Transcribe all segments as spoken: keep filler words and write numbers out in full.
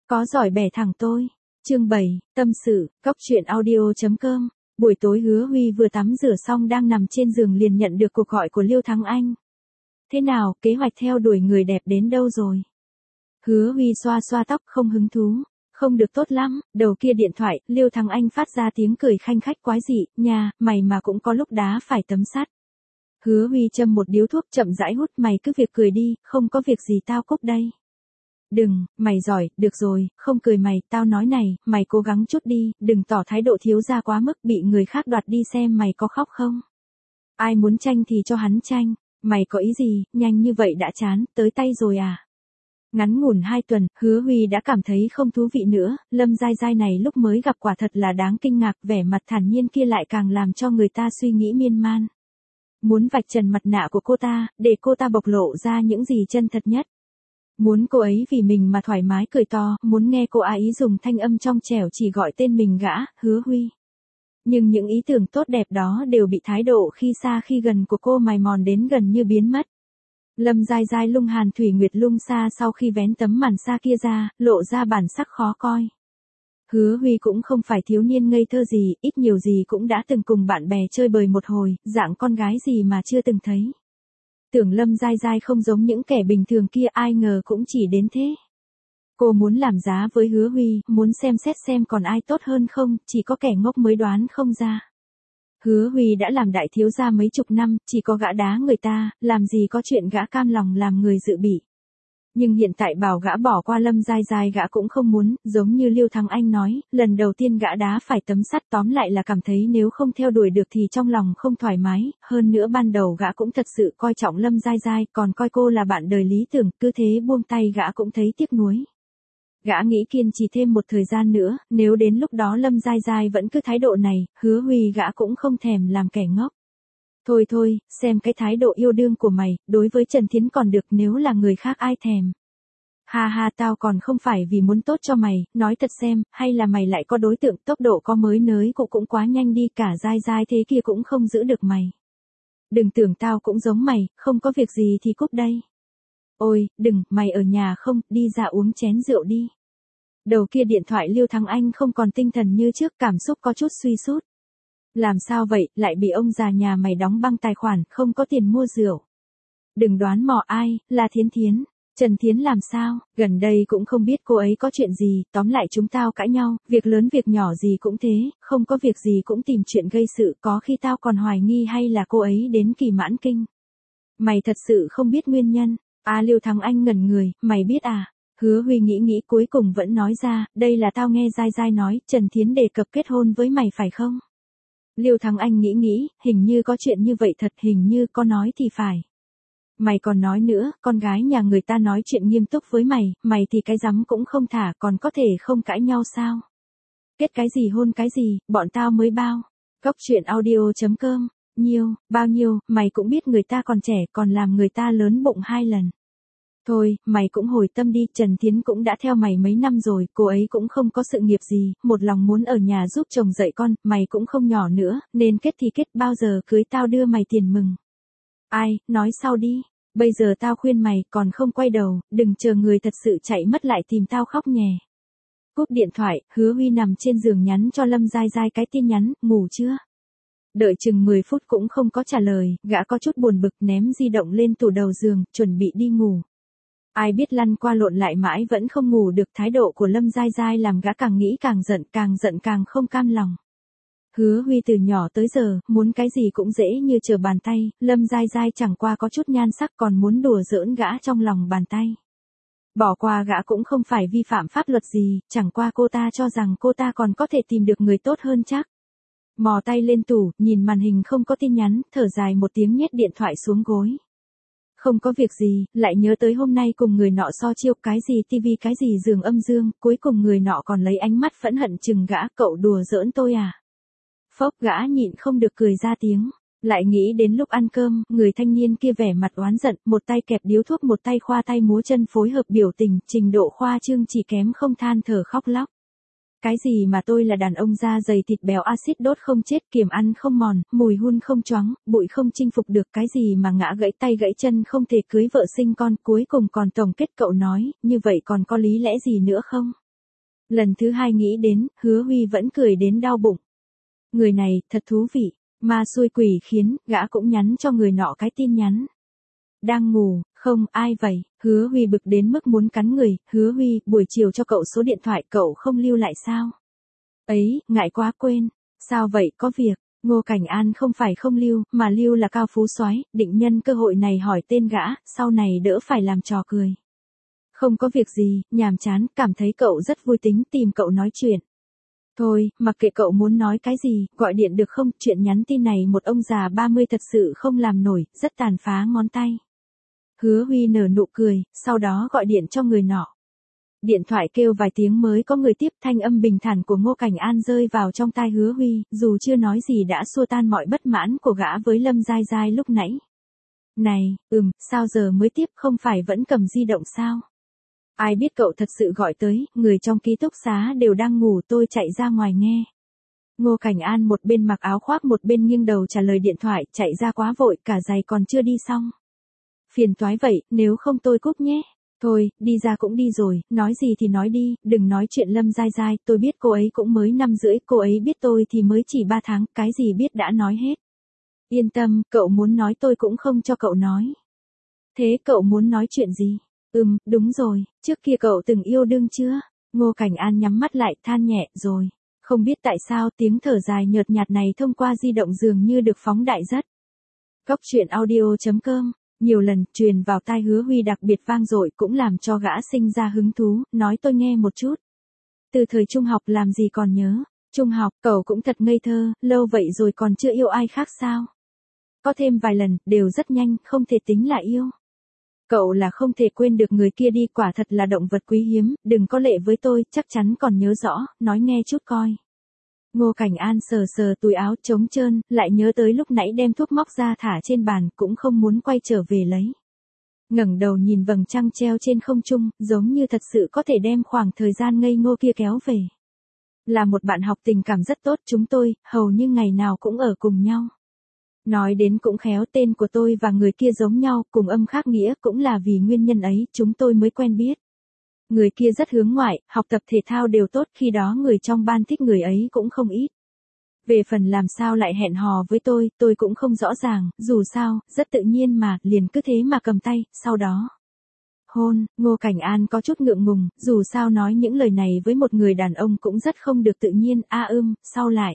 Có giỏi bẻ thẳng tôi. Chương bảy, tâm sự, góc truyện audio chấm com. Buổi tối Hứa Huy vừa tắm rửa xong đang nằm trên giường liền nhận được cuộc gọi của Liêu Thắng Anh. Thế nào, kế hoạch theo đuổi người đẹp đến đâu rồi? Hứa Huy xoa xoa tóc không hứng thú. Không được tốt lắm, đầu kia điện thoại, Liêu Thắng Anh phát ra tiếng cười khanh khách quái dị, nha, mày mà cũng có lúc đá phải tấm sắt. Hứa Huy châm một điếu thuốc chậm rãi hút, mày cứ việc cười đi, không có việc gì tao cúp đây. Đừng, mày giỏi, được rồi, không cười mày, tao nói này, mày cố gắng chút đi, đừng tỏ thái độ thiếu gia quá mức bị người khác đoạt đi xem mày có khóc không. Ai muốn tranh thì cho hắn tranh, mày có ý gì, nhanh như vậy đã chán, tới tay rồi à. Ngắn ngủn hai tuần, Hứa Huy đã cảm thấy không thú vị nữa, Lâm Giai Giai này lúc mới gặp quả thật là đáng kinh ngạc, vẻ mặt thản nhiên kia lại càng làm cho người ta suy nghĩ miên man. Muốn vạch trần mặt nạ của cô ta, để cô ta bộc lộ ra những gì chân thật nhất. Muốn cô ấy vì mình mà thoải mái cười to, muốn nghe cô ấy dùng thanh âm trong trẻo chỉ gọi tên mình gã, Hứa Huy. Nhưng những ý tưởng tốt đẹp đó đều bị thái độ khi xa khi gần của cô mài mòn đến gần như biến mất. Lâm Giai Giai lung hàn thủy nguyệt lung xa sau khi vén tấm màn xa kia ra, lộ ra bản sắc khó coi. Hứa Huy cũng không phải thiếu niên ngây thơ gì, ít nhiều gì cũng đã từng cùng bạn bè chơi bời một hồi, dạng con gái gì mà chưa từng thấy. Tưởng Lâm Giai Giai không giống những kẻ bình thường kia, ai ngờ cũng chỉ đến thế. Cô muốn làm giá với Hứa Huy, muốn xem xét xem còn ai tốt hơn không, chỉ có kẻ ngốc mới đoán không ra. Hứa Huy đã làm đại thiếu gia mấy chục năm, chỉ có gã đá người ta, làm gì có chuyện gã cam lòng làm người dự bị. Nhưng hiện tại bảo gã bỏ qua Lâm Giai Giai gã cũng không muốn, giống như Liêu Thắng Anh nói, lần đầu tiên gã đá phải tấm sắt, tóm lại là cảm thấy nếu không theo đuổi được thì trong lòng không thoải mái, hơn nữa ban đầu gã cũng thật sự coi trọng Lâm Giai Giai, còn coi cô là bạn đời lý tưởng, cứ thế buông tay gã cũng thấy tiếc nuối. Gã nghĩ kiên trì thêm một thời gian nữa, nếu đến lúc đó Lâm Giai Giai vẫn cứ thái độ này, Hứa Huy gã cũng không thèm làm kẻ ngốc. Thôi thôi, xem cái thái độ yêu đương của mày, đối với Trần Thiến còn được, nếu là người khác ai thèm. Ha ha, tao còn không phải vì muốn tốt cho mày, nói thật xem, hay là mày lại có đối tượng, tốc độ có mới nới cũng cũng quá nhanh đi, cả Giai Giai thế kia cũng không giữ được mày. Đừng tưởng tao cũng giống mày, không có việc gì thì cúp đây. Ôi, đừng, mày ở nhà không, đi ra uống chén rượu đi. Đầu kia điện thoại Liêu Thắng Anh không còn tinh thần như trước, cảm xúc có chút suy sút. Làm sao vậy, lại bị ông già nhà mày đóng băng tài khoản, không có tiền mua rượu. Đừng đoán mò ai, là Thiến Thiến. Trần Thiến làm sao, gần đây cũng không biết cô ấy có chuyện gì, tóm lại chúng tao cãi nhau, việc lớn việc nhỏ gì cũng thế, không có việc gì cũng tìm chuyện gây sự, có khi tao còn hoài nghi hay là cô ấy đến kỳ mãn kinh. Mày thật sự không biết nguyên nhân. À, Liêu Thắng Anh ngẩn người, mày biết à? Hứa Huy nghĩ nghĩ cuối cùng vẫn nói ra, đây là tao nghe Giai Giai nói, Trần Thiến đề cập kết hôn với mày phải không? Liêu Thắng Anh nghĩ nghĩ, hình như có chuyện như vậy thật, hình như có nói thì phải. Mày còn nói nữa, con gái nhà người ta nói chuyện nghiêm túc với mày, mày thì cái rắm cũng không thả, còn có thể không cãi nhau sao? Kết cái gì hôn cái gì, bọn tao mới bao. Góc truyện audio chấm com, nhiêu, bao nhiêu, mày cũng biết người ta còn trẻ, còn làm người ta lớn bụng hai lần. Thôi, mày cũng hồi tâm đi, Trần Thiến cũng đã theo mày mấy năm rồi, cô ấy cũng không có sự nghiệp gì, một lòng muốn ở nhà giúp chồng dạy con, mày cũng không nhỏ nữa, nên kết thì kết, bao giờ cưới tao đưa mày tiền mừng. Ai, nói sau đi, bây giờ tao khuyên mày, còn không quay đầu, đừng chờ người thật sự chạy mất lại tìm tao khóc nhè. Cúp điện thoại, Hứa Huy nằm trên giường nhắn cho Lâm Giai Giai cái tin nhắn, ngủ chưa? Đợi chừng mười phút cũng không có trả lời, gã có chút buồn bực ném di động lên tủ đầu giường, chuẩn bị đi ngủ. Ai biết lăn qua lộn lại mãi vẫn không ngủ được, thái độ của Lâm Giai Giai làm gã càng nghĩ càng giận, càng giận càng không cam lòng. Hứa Huy từ nhỏ tới giờ, muốn cái gì cũng dễ như trở bàn tay, Lâm Giai Giai chẳng qua có chút nhan sắc còn muốn đùa giỡn gã trong lòng bàn tay. Bỏ qua gã cũng không phải vi phạm pháp luật gì, chẳng qua cô ta cho rằng cô ta còn có thể tìm được người tốt hơn chắc. Mò tay lên tủ, nhìn màn hình không có tin nhắn, thở dài một tiếng nhét điện thoại xuống gối. Không có việc gì, lại nhớ tới hôm nay cùng người nọ so chiêu, cái gì tivi cái gì giường âm dương, cuối cùng người nọ còn lấy ánh mắt phẫn hận chừng gã, cậu đùa giỡn tôi à? Phốc, gã nhịn không được cười ra tiếng. Lại nghĩ đến lúc ăn cơm, người thanh niên kia vẻ mặt oán giận, một tay kẹp điếu thuốc một tay khoa tay múa chân phối hợp biểu tình, trình độ khoa trương chỉ kém không than thở khóc lóc. Cái gì mà tôi là đàn ông da dày thịt béo axit đốt không chết, kiềm ăn không mòn, mùi hun không choáng, bụi không chinh phục được, cái gì mà ngã gãy tay gãy chân không thể cưới vợ sinh con, cuối cùng còn tổng kết cậu nói, như vậy còn có lý lẽ gì nữa không? Lần thứ hai nghĩ đến, Hứa Huy vẫn cười đến đau bụng. Người này, thật thú vị, ma xui quỷ khiến, gã cũng nhắn cho người nọ cái tin nhắn. Đang ngủ, không, ai vậy, Hứa Huy bực đến mức muốn cắn người, Hứa Huy, buổi chiều cho cậu số điện thoại cậu không lưu lại sao? Ấy, ngại quá quên, sao vậy, có việc, Ngô Cảnh An không phải không lưu, mà lưu là cao phú soái, định nhân cơ hội này hỏi tên gã, sau này đỡ phải làm trò cười. Không có việc gì, nhàm chán, cảm thấy cậu rất vui tính tìm cậu nói chuyện. Thôi, mặc kệ cậu muốn nói cái gì, gọi điện được không, chuyện nhắn tin này một ông già ba mươi thật sự không làm nổi, rất tàn phá ngón tay. Hứa Huy nở nụ cười, sau đó gọi điện cho người nọ. Điện thoại kêu vài tiếng mới có người tiếp, thanh âm bình thản của Ngô Cảnh An rơi vào trong tai Hứa Huy, dù chưa nói gì đã xua tan mọi bất mãn của gã với Lâm Giai Giai lúc nãy. Này, ừm, sao giờ mới tiếp, không phải vẫn cầm di động sao? Ai biết cậu thật sự gọi tới, người trong ký túc xá đều đang ngủ, tôi chạy ra ngoài nghe. Ngô Cảnh An một bên mặc áo khoác một bên nghiêng đầu trả lời điện thoại, chạy ra quá vội, cả giày còn chưa đi xong. Phiền toái vậy, nếu không tôi cúp nhé. Thôi, đi ra cũng đi rồi, nói gì thì nói đi, đừng nói chuyện Lâm Giai Giai, tôi biết cô ấy cũng mới năm rưỡi, cô ấy biết tôi thì mới chỉ ba tháng, cái gì biết đã nói hết. Yên tâm, cậu muốn nói tôi cũng không cho cậu nói. Thế cậu muốn nói chuyện gì? Ừm, đúng rồi, trước kia cậu từng yêu đương chưa? Ngô Cảnh An nhắm mắt lại, than nhẹ, rồi. Không biết tại sao tiếng thở dài nhợt nhạt này thông qua di động dường như được phóng đại rất. Cóc truyện audio chấm com, nhiều lần, truyền vào tai Hứa Huy đặc biệt vang dội cũng làm cho gã sinh ra hứng thú, nói tôi nghe một chút. Từ thời trung học làm gì còn nhớ, trung học, cậu cũng thật ngây thơ, lâu vậy rồi còn chưa yêu ai khác sao? Có thêm vài lần, đều rất nhanh, không thể tính là yêu. Cậu là không thể quên được người kia đi, quả thật là động vật quý hiếm, đừng có lệ với tôi, chắc chắn còn nhớ rõ, nói nghe chút coi. Ngô Cảnh An sờ sờ túi áo trống trơn, lại nhớ tới lúc nãy đem thuốc móc ra thả trên bàn, cũng không muốn quay trở về lấy. Ngẩng đầu nhìn vầng trăng treo trên không trung, giống như thật sự có thể đem khoảng thời gian ngây ngô kia kéo về. Là một bạn học tình cảm rất tốt, chúng tôi, hầu như ngày nào cũng ở cùng nhau. Nói đến cũng khéo, tên của tôi và người kia giống nhau, cùng âm khác nghĩa, cũng là vì nguyên nhân ấy, chúng tôi mới quen biết. Người kia rất hướng ngoại, học tập thể thao đều tốt, khi đó người trong ban thích người ấy cũng không ít. Về phần làm sao lại hẹn hò với tôi, tôi cũng không rõ ràng, dù sao, rất tự nhiên mà, liền cứ thế mà cầm tay, sau đó. Hôn, Ngô Cảnh An có chút ngượng ngùng, dù sao nói những lời này với một người đàn ông cũng rất không được tự nhiên, a ưm, sau lại.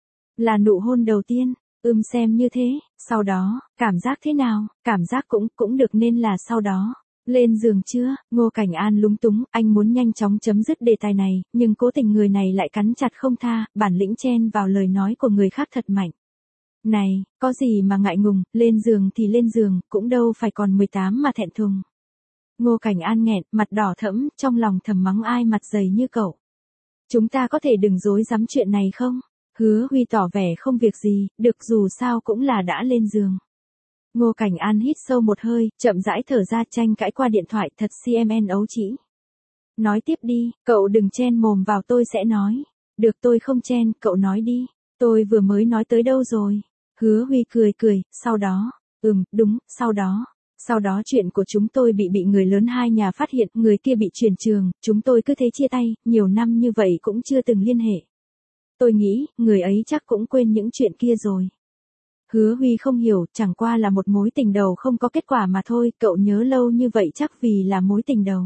Là nụ hôn đầu tiên. Ưm xem như thế, sau đó, cảm giác thế nào, cảm giác cũng, cũng được nên là sau đó. Lên giường chưa, Ngô Cảnh An lúng túng, anh muốn nhanh chóng chấm dứt đề tài này, nhưng cố tình người này lại cắn chặt không tha, bản lĩnh chen vào lời nói của người khác thật mạnh. Này, có gì mà ngại ngùng, lên giường thì lên giường, cũng đâu phải còn mười tám mà thẹn thùng. Ngô Cảnh An nghẹn, mặt đỏ thẫm, trong lòng thầm mắng ai mặt dày như cậu. Chúng ta có thể đừng dối dám chuyện này không? Hứa Huy tỏ vẻ không việc gì, được dù sao cũng là đã lên giường. Ngô Cảnh An hít sâu một hơi, chậm rãi thở ra, tranh cãi qua điện thoại, thật cmn ấu trĩ. Nói tiếp đi, cậu đừng chen mồm vào, tôi sẽ nói. Được, tôi không chen, cậu nói đi. Tôi vừa mới nói tới đâu rồi? Hứa Huy cười cười, sau đó, ừm, đúng, sau đó. Sau đó chuyện của chúng tôi bị bị người lớn hai nhà phát hiện, người kia bị chuyển trường, chúng tôi cứ thế chia tay, nhiều năm như vậy cũng chưa từng liên hệ. Tôi nghĩ, người ấy chắc cũng quên những chuyện kia rồi. Hứa Huy không hiểu, chẳng qua là một mối tình đầu không có kết quả mà thôi, cậu nhớ lâu như vậy chắc vì là mối tình đầu.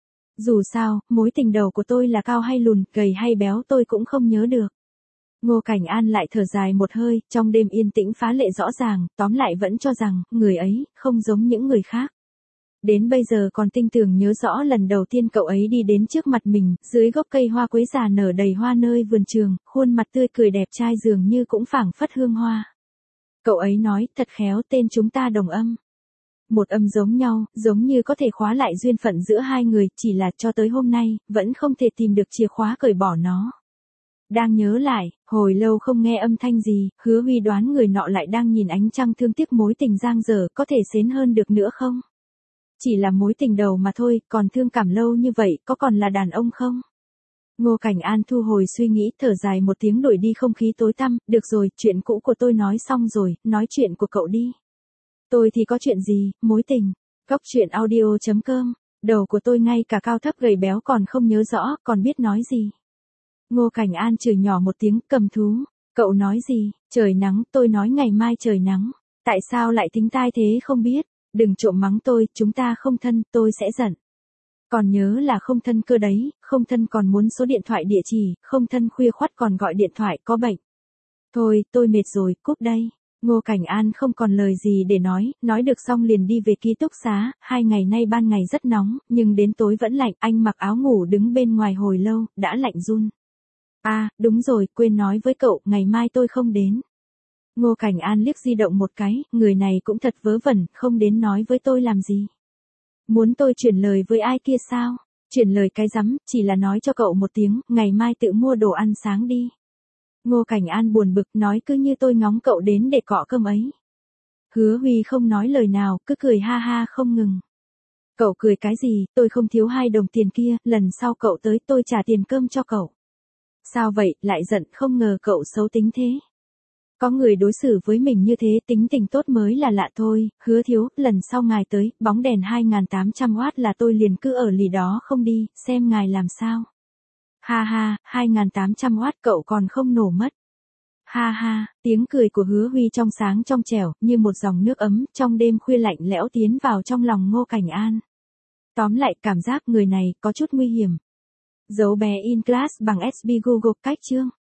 Dù sao, mối tình đầu của tôi là cao hay lùn, gầy hay béo tôi cũng không nhớ được. Ngô Cảnh An lại thở dài một hơi, trong đêm yên tĩnh phá lệ rõ ràng, tóm lại vẫn cho rằng, người ấy, không giống những người khác. Đến bây giờ còn tinh tường nhớ rõ lần đầu tiên cậu ấy đi đến trước mặt mình, dưới gốc cây hoa quế già nở đầy hoa nơi vườn trường, khuôn mặt tươi cười đẹp trai dường như cũng phảng phất hương hoa. Cậu ấy nói, thật khéo, tên chúng ta đồng âm. Một âm giống nhau, giống như có thể khóa lại duyên phận giữa hai người, chỉ là cho tới hôm nay, vẫn không thể tìm được chìa khóa cởi bỏ nó. Đang nhớ lại, hồi lâu không nghe âm thanh gì, Hứa Huy đoán người nọ lại đang nhìn ánh trăng thương tiếc mối tình giang dở, có thể xến hơn được nữa không? Chỉ là mối tình đầu mà thôi, còn thương cảm lâu như vậy, có còn là đàn ông không? Ngô Cảnh An thu hồi suy nghĩ, thở dài một tiếng đuổi đi không khí tối tăm, được rồi, chuyện cũ của tôi nói xong rồi, nói chuyện của cậu đi. Tôi thì có chuyện gì, mối tình. Cóc truyện audio chấm com, đầu của tôi ngay cả cao thấp gầy béo còn không nhớ rõ, còn biết nói gì. Ngô Cảnh An chửi nhỏ một tiếng, cầm thú. Cậu nói gì? Trời nắng, tôi nói ngày mai trời nắng. Tại sao lại thính tai thế không biết? Đừng trộm mắng tôi, chúng ta không thân, tôi sẽ giận. Còn nhớ là không thân cơ đấy, không thân còn muốn số điện thoại địa chỉ, không thân khuya khoắt còn gọi điện thoại, có bệnh. Thôi, tôi mệt rồi, cúp đây. Ngô Cảnh An không còn lời gì để nói, nói được xong liền đi về ký túc xá, hai ngày nay ban ngày rất nóng, nhưng đến tối vẫn lạnh, anh mặc áo ngủ đứng bên ngoài hồi lâu, đã lạnh run. À, đúng rồi, quên nói với cậu, ngày mai tôi không đến. Ngô Cảnh An liếc di động một cái, người này cũng thật vớ vẩn, không đến nói với tôi làm gì. Muốn tôi chuyển lời với ai kia sao? Chuyển lời cái rắm, chỉ là nói cho cậu một tiếng, ngày mai tự mua đồ ăn sáng đi. Ngô Cảnh An buồn bực nói cứ như tôi ngóng cậu đến để cọ cơm ấy. Hứa Huy không nói lời nào, cứ cười ha ha không ngừng. Cậu cười cái gì, tôi không thiếu hai đồng tiền kia, lần sau cậu tới tôi trả tiền cơm cho cậu. Sao vậy, lại giận, không ngờ cậu xấu tính thế. Có người đối xử với mình như thế tính tình tốt mới là lạ thôi, Hứa thiếu, lần sau ngài tới, bóng đèn hai nghìn tám trăm oát là tôi liền cứ ở lì đó không đi, xem ngài làm sao. Ha ha, hai nghìn tám trăm oát cậu còn không nổ mất. Ha ha, tiếng cười của Hứa Huy trong sáng trong trẻo, như một dòng nước ấm, trong đêm khuya lạnh lẽo tiến vào trong lòng Ngô Cảnh An. Tóm lại, cảm giác người này có chút nguy hiểm. Dấu bé in class bằng ét bê Google cách chương.